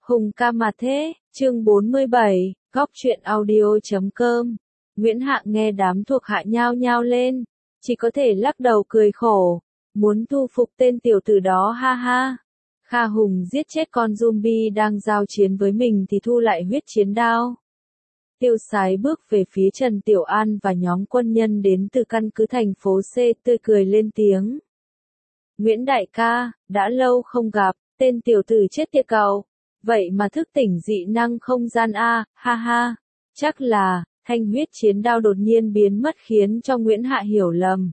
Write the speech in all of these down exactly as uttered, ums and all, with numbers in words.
Hùng ca mà thế, chương bốn mươi bảy, góc truyện audio chấm com. Nguyễn Hạ nghe đám thuộc hạ nhao nhao lên, chỉ có thể lắc đầu cười khổ, muốn thu phục tên tiểu tử đó ha ha. Kha Hùng giết chết con zombie đang giao chiến với mình thì thu lại huyết chiến đao. Tiêu Sái bước về phía Trần Tiểu An và nhóm quân nhân đến từ căn cứ thành phố C, tươi cười lên tiếng. Nguyễn đại ca, đã lâu không gặp, tên tiểu tử chết tiệt cậu. Vậy mà thức tỉnh dị năng không gian a, ha ha. Chắc là, thanh huyết chiến đao đột nhiên biến mất khiến cho Nguyễn Hạ hiểu lầm.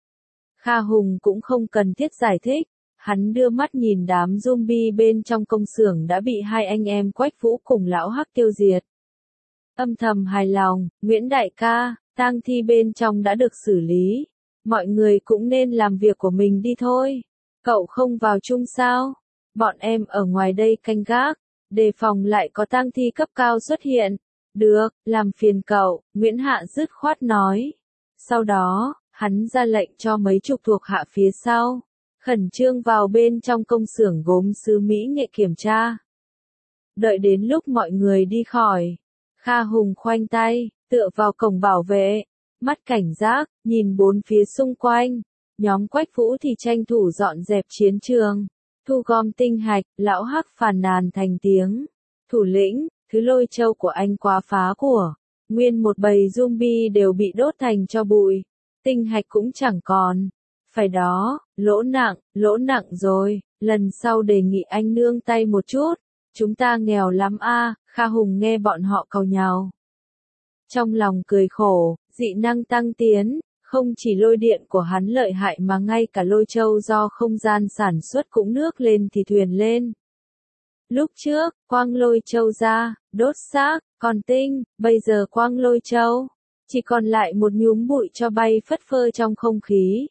Kha Hùng cũng không cần thiết giải thích, hắn đưa mắt nhìn đám zombie bên trong công xưởng đã bị hai anh em Quách Vũ cùng lão Hắc tiêu diệt. Âm thầm hài lòng, Nguyễn đại ca, tang thi bên trong đã được xử lý, mọi người cũng nên làm việc của mình đi thôi. Cậu không vào chung sao? Bọn em ở ngoài đây canh gác, đề phòng lại có tang thi cấp cao xuất hiện. Được, làm phiền cậu, Nguyễn Hạ dứt khoát nói. Sau đó, hắn ra lệnh cho mấy chục thuộc hạ phía sau, khẩn trương vào bên trong công xưởng gốm sứ Mỹ Nghệ kiểm tra. Đợi đến lúc mọi người đi khỏi, Kha Hùng khoanh tay, tựa vào cổng bảo vệ, mắt cảnh giác, nhìn bốn phía xung quanh. Nhóm Quách Vũ thì tranh thủ dọn dẹp chiến trường, thu gom tinh hạch. Lão Hắc phàn nàn thành tiếng. Thủ lĩnh, thứ Lôi Châu của anh quá phá của. Nguyên một bầy zombie đều bị đốt thành tro bụi. Tinh hạch cũng chẳng còn. Phải đó, lỗ nặng, lỗ nặng rồi. Lần sau đề nghị anh nương tay một chút. Chúng ta nghèo lắm a. Kha Hùng nghe bọn họ càu nhàu, trong lòng cười khổ. Dị năng tăng tiến, không chỉ lôi điện của hắn lợi hại mà ngay cả Lôi Châu do không gian sản xuất cũng nước lên thì thuyền lên. Lúc trước, quang Lôi Châu ra, đốt xác, còn tinh, bây giờ quang Lôi Châu, chỉ còn lại một nhúm bụi cho bay phất phơ trong không khí.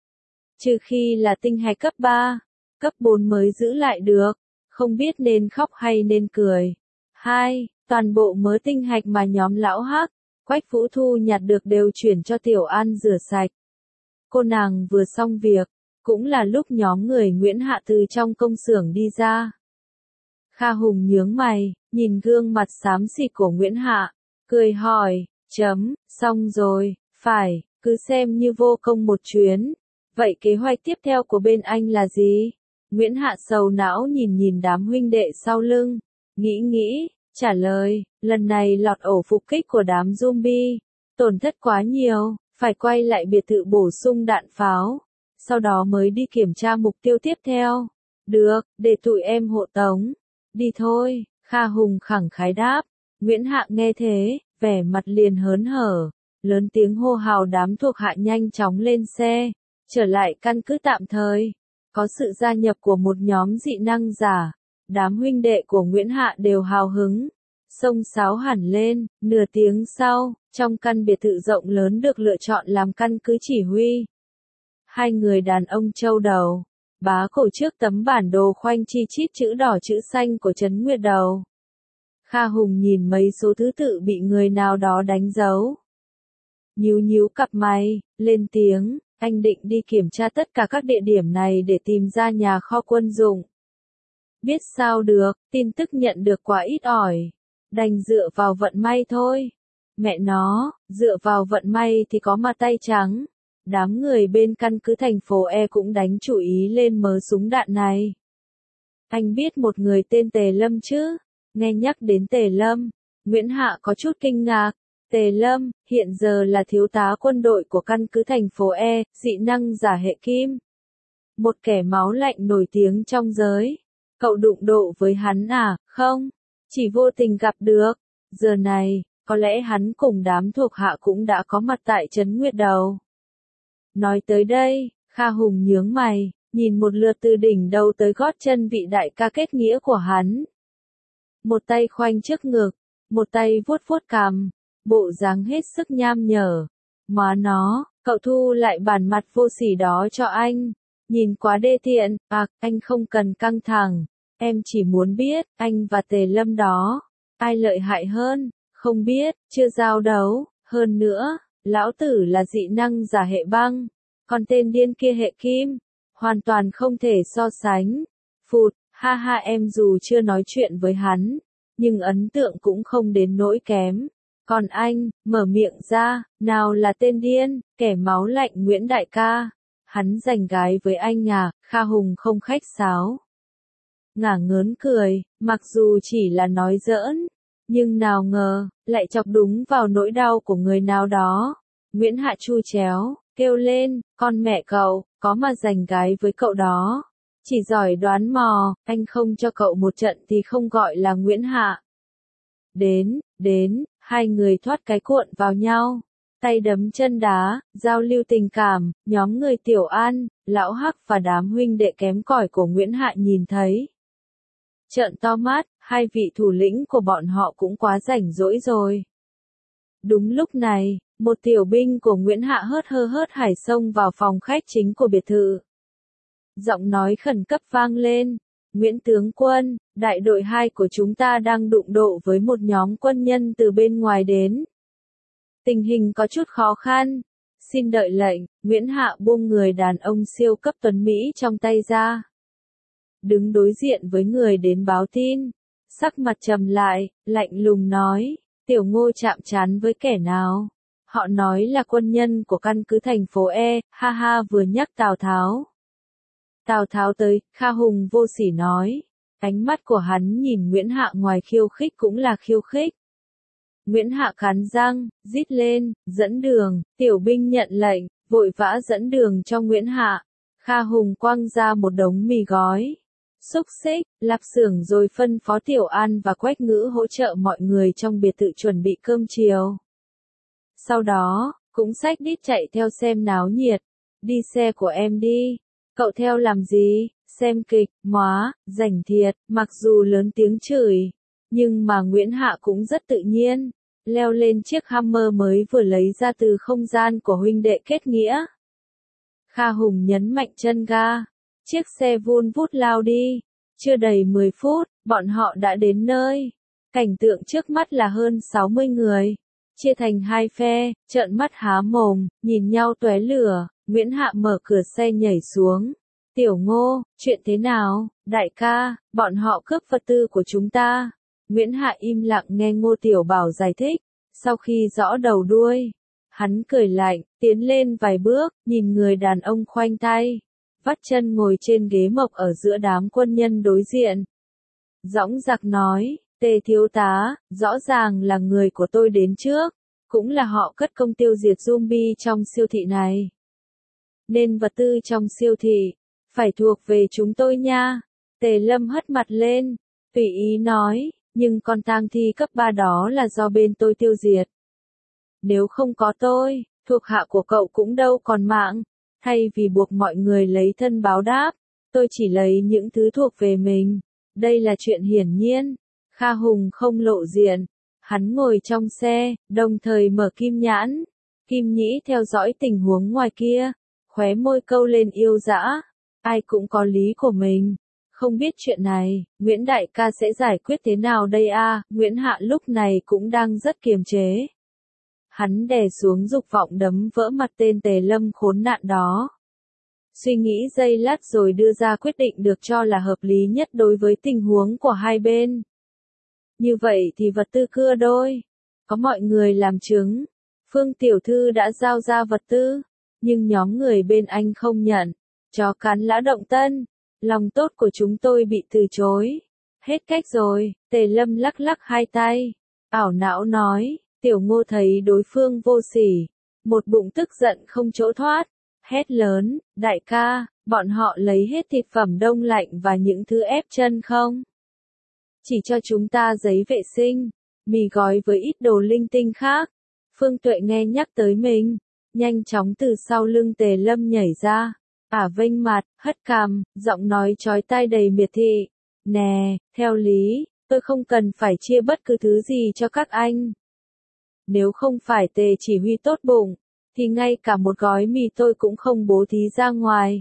Trừ khi là tinh hạch cấp ba, cấp bốn mới giữ lại được, không biết nên khóc hay nên cười. Hai, toàn bộ mớ tinh hạch mà nhóm lão Hắc, Quách Vũ thu nhặt được đều chuyển cho Tiểu An rửa sạch. Cô nàng vừa xong việc, cũng là lúc nhóm người Nguyễn Hạ từ trong công xưởng đi ra. Kha Hùng nhướng mày, nhìn gương mặt xám xịt của Nguyễn Hạ, cười hỏi, chấm, xong rồi, phải, cứ xem như vô công một chuyến. Vậy kế hoạch tiếp theo của bên anh là gì? Nguyễn Hạ sầu não nhìn nhìn đám huynh đệ sau lưng, nghĩ nghĩ, trả lời, lần này lọt ổ phục kích của đám zombie, tổn thất quá nhiều, phải quay lại biệt thự bổ sung đạn pháo, sau đó mới đi kiểm tra mục tiêu tiếp theo. Được, để tụi em hộ tống. Đi thôi, Kha Hùng khẳng khái đáp. Nguyễn Hạ nghe thế, vẻ mặt liền hớn hở, lớn tiếng hô hào đám thuộc hạ nhanh chóng lên xe, trở lại căn cứ tạm thời. Có sự gia nhập của một nhóm dị năng giả, đám huynh đệ của Nguyễn Hạ đều hào hứng, xông xáo hẳn lên. Nửa tiếng sau, trong căn biệt thự rộng lớn được lựa chọn làm căn cứ chỉ huy, hai người đàn ông châu đầu, bá cổ trước tấm bản đồ khoanh chi chít chữ đỏ chữ xanh của Trấn Nguyệt đầu. Kha Hùng nhìn mấy số thứ tự bị người nào đó đánh dấu, nhíu nhíu cặp mày, lên tiếng, anh định đi kiểm tra tất cả các địa điểm này để tìm ra nhà kho quân dụng. Biết sao được, tin tức nhận được quá ít ỏi, đành dựa vào vận may thôi. Mẹ nó, dựa vào vận may thì có mà tay trắng. Đám người bên căn cứ thành phố E cũng đánh chủ ý lên mớ súng đạn này. Anh biết một người tên Tề Lâm chứ? Nghe nhắc đến Tề Lâm, Nguyễn Hạ có chút kinh ngạc. Tề Lâm, hiện giờ là thiếu tá quân đội của căn cứ thành phố E, dị năng giả hệ kim. Một kẻ máu lạnh nổi tiếng trong giới. Cậu đụng độ với hắn à? Không, chỉ vô tình gặp được. Giờ này, có lẽ hắn cùng đám thuộc hạ cũng đã có mặt tại Trấn Nguyệt đầu. Nói tới đây, Kha Hùng nhướng mày, nhìn một lượt từ đỉnh đầu tới gót chân vị đại ca kết nghĩa của hắn. Một tay khoanh trước ngực, một tay vuốt vuốt cằm, bộ dáng hết sức nham nhở. Má nó, cậu thu lại bản mặt vô sỉ đó cho anh. Nhìn quá đê tiện. À, anh không cần căng thẳng. Em chỉ muốn biết, anh và Tề Lâm đó, ai lợi hại hơn? Không biết, chưa giao đấu. Hơn nữa, lão tử là dị năng giả hệ băng, còn tên điên kia hệ kim, hoàn toàn không thể so sánh. Phụt, ha ha em dù chưa nói chuyện với hắn, nhưng ấn tượng cũng không đến nỗi kém. Còn anh, mở miệng ra, nào là tên điên, kẻ máu lạnh Nguyễn đại ca. Hắn giành gái với anh à, Kha Hùng không khách sáo. Ngả ngớn cười, mặc dù chỉ là nói giỡn, nhưng nào ngờ, lại chọc đúng vào nỗi đau của người nào đó. Nguyễn Hạ chu chéo, kêu lên, con mẹ cậu, có mà giành gái với cậu đó. Chỉ giỏi đoán mò, anh không cho cậu một trận thì không gọi là Nguyễn Hạ. Đến, đến, hai người thoát cái cuộn vào nhau. Tay đấm chân đá, giao lưu tình cảm, nhóm người Tiểu An, Lão Hắc và đám huynh đệ kém cỏi của Nguyễn Hạ nhìn thấy. Trợn to mắt, hai vị thủ lĩnh của bọn họ cũng quá rảnh rỗi rồi. Đúng lúc này, một tiểu binh của Nguyễn Hạ hớt hơ hớt hải xông vào phòng khách chính của biệt thự. Giọng nói khẩn cấp vang lên, Nguyễn tướng quân, đại đội hai của chúng ta đang đụng độ với một nhóm quân nhân từ bên ngoài đến. Tình hình có chút khó khăn. Xin đợi lệnh, Nguyễn Hạ buông người đàn ông siêu cấp tuấn Mỹ trong tay ra. Đứng đối diện với người đến báo tin. Sắc mặt trầm lại, lạnh lùng nói, Tiểu Ngô chạm trán với kẻ nào? Họ nói là quân nhân của căn cứ thành phố E, ha ha vừa nhắc Tào Tháo. Tào Tháo tới, Kha Hùng vô sỉ nói. Ánh mắt của hắn nhìn Nguyễn Hạ ngoài khiêu khích cũng là khiêu khích. Nguyễn Hạ cắn răng, rít lên, dẫn đường, tiểu binh nhận lệnh, vội vã dẫn đường cho Nguyễn Hạ. Kha Hùng quăng ra một đống mì gói, xúc xích, lạp xưởng rồi phân phó Tiểu An và Quách Ngữ hỗ trợ mọi người trong biệt thự chuẩn bị cơm chiều. Sau đó, cũng xách đít chạy theo xem náo nhiệt. Đi xe của em đi. Cậu theo làm gì? Xem kịch, móa, rảnh thiệt, mặc dù lớn tiếng chửi. Nhưng mà Nguyễn Hạ cũng rất tự nhiên, leo lên chiếc Hammer mới vừa lấy ra từ không gian của huynh đệ kết nghĩa. Kha Hùng nhấn mạnh chân ga, chiếc xe vun vút lao đi. Chưa đầy mười phút, bọn họ đã đến nơi. Cảnh tượng trước mắt là hơn sáu mươi người, chia thành hai phe, trợn mắt há mồm, nhìn nhau tóe lửa. Nguyễn Hạ mở cửa xe nhảy xuống. Tiểu Ngô, chuyện thế nào? Đại ca, bọn họ cướp vật tư của chúng ta. Nguyễn Hạ im lặng nghe Ngô Tiểu Bảo giải thích. Sau khi rõ đầu đuôi, hắn cười lạnh, tiến lên vài bước, nhìn người đàn ông khoanh tay, vắt chân ngồi trên ghế mộc ở giữa đám quân nhân đối diện. Dõng dạc nói, Tề thiếu tá, rõ ràng là người của tôi đến trước, cũng là họ cất công tiêu diệt zombie trong siêu thị này. Nên vật tư trong siêu thị, phải thuộc về chúng tôi nha. Tề Lâm hất mặt lên, tùy ý nói, nhưng con tang thi cấp ba đó là do bên tôi tiêu diệt. Nếu không có tôi, thuộc hạ của cậu cũng đâu còn mạng. Thay vì buộc mọi người lấy thân báo đáp, tôi chỉ lấy những thứ thuộc về mình. Đây là chuyện hiển nhiên. Kha Hùng không lộ diện. Hắn ngồi trong xe, đồng thời mở kim nhãn. Kim Nhĩ theo dõi tình huống ngoài kia, khóe môi câu lên yêu dã. Ai cũng có lý của mình. Không biết chuyện này, Nguyễn đại ca sẽ giải quyết thế nào đây a? À? Nguyễn Hạ lúc này cũng đang rất kiềm chế. Hắn đè xuống dục vọng đấm vỡ mặt tên Tề Lâm khốn nạn đó. Suy nghĩ giây lát rồi đưa ra quyết định được cho là hợp lý nhất đối với tình huống của hai bên. Như vậy thì vật tư cưa đôi. Có mọi người làm chứng. Phương tiểu thư đã giao ra vật tư, nhưng nhóm người bên anh không nhận. Chó cắn lã động tân. Lòng tốt của chúng tôi bị từ chối. Hết cách rồi, Tề Lâm lắc lắc hai tay. Ảo não nói, Tiểu Ngô thấy đối phương vô sỉ. Một bụng tức giận không chỗ thoát. Hét lớn, đại ca, bọn họ lấy hết thịt phẩm đông lạnh và những thứ ép chân không? Chỉ cho chúng ta giấy vệ sinh, mì gói với ít đồ linh tinh khác. Phương Tuệ nghe nhắc tới mình, nhanh chóng từ sau lưng Tề Lâm nhảy ra. Ả vênh mặt, hất cằm, giọng nói chói tai đầy miệt thị. Nè, theo lý, tôi không cần phải chia bất cứ thứ gì cho các anh. Nếu không phải Tề chỉ huy tốt bụng, thì ngay cả một gói mì tôi cũng không bố thí ra ngoài.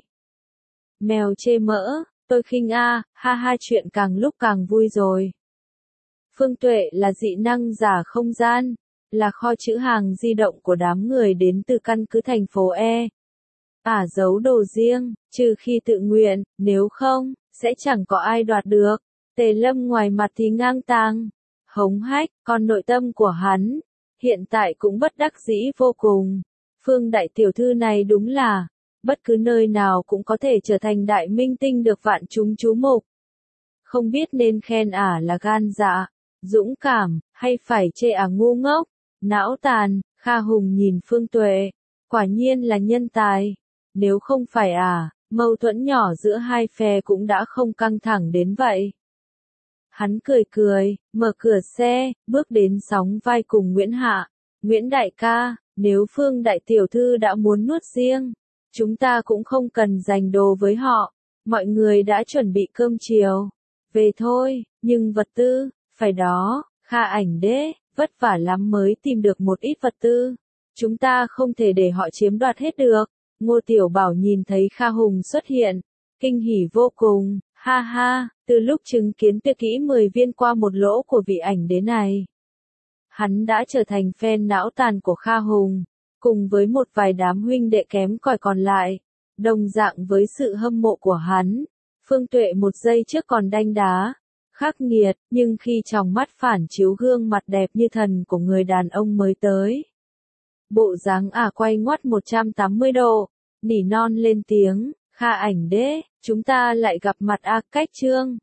Mèo chê mỡ, tôi khinh a, ha ha chuyện càng lúc càng vui rồi. Phương Tuệ là dị năng giả không gian, là kho trữ hàng di động của đám người đến từ căn cứ thành phố E. Ả giấu đồ riêng, trừ khi tự nguyện, nếu không, sẽ chẳng có ai đoạt được. Tề Lâm ngoài mặt thì ngang tàng, hống hách, còn nội tâm của hắn, hiện tại cũng bất đắc dĩ vô cùng. Phương đại tiểu thư này đúng là, bất cứ nơi nào cũng có thể trở thành đại minh tinh được vạn chúng chú mục. Không biết nên khen ả là gan dạ, dũng cảm, hay phải chê ả ngu ngốc, não tàn. Kha Hùng nhìn Phương Tuệ, quả nhiên là nhân tài. Nếu không phải ả, mâu thuẫn nhỏ giữa hai phe cũng đã không căng thẳng đến vậy. Hắn cười cười, mở cửa xe, bước đến sóng vai cùng Nguyễn Hạ. Nguyễn đại ca, nếu Phương đại tiểu thư đã muốn nuốt riêng, chúng ta cũng không cần giành đồ với họ. Mọi người đã chuẩn bị cơm chiều. Về thôi, nhưng vật tư, phải đó, Kha Ảnh Đế, vất vả lắm mới tìm được một ít vật tư. Chúng ta không thể để họ chiếm đoạt hết được. Ngô Tiểu Bảo nhìn thấy Kha Hùng xuất hiện, kinh hỉ vô cùng, ha ha, từ lúc chứng kiến tuyệt kỹ mười viên qua một lỗ của vị ảnh đế này. Hắn đã trở thành fan não tàn của Kha Hùng, cùng với một vài đám huynh đệ kém cỏi còn lại, đồng dạng với sự hâm mộ của hắn. Phương Tuệ một giây trước còn đanh đá, khắc nghiệt, nhưng khi trong mắt phản chiếu gương mặt đẹp như thần của người đàn ông mới tới. Bộ dáng ả à quay ngoắt một trăm tám mươi độ, nỉ non lên tiếng, Kha Ảnh Đế, chúng ta lại gặp mặt a à cách trương.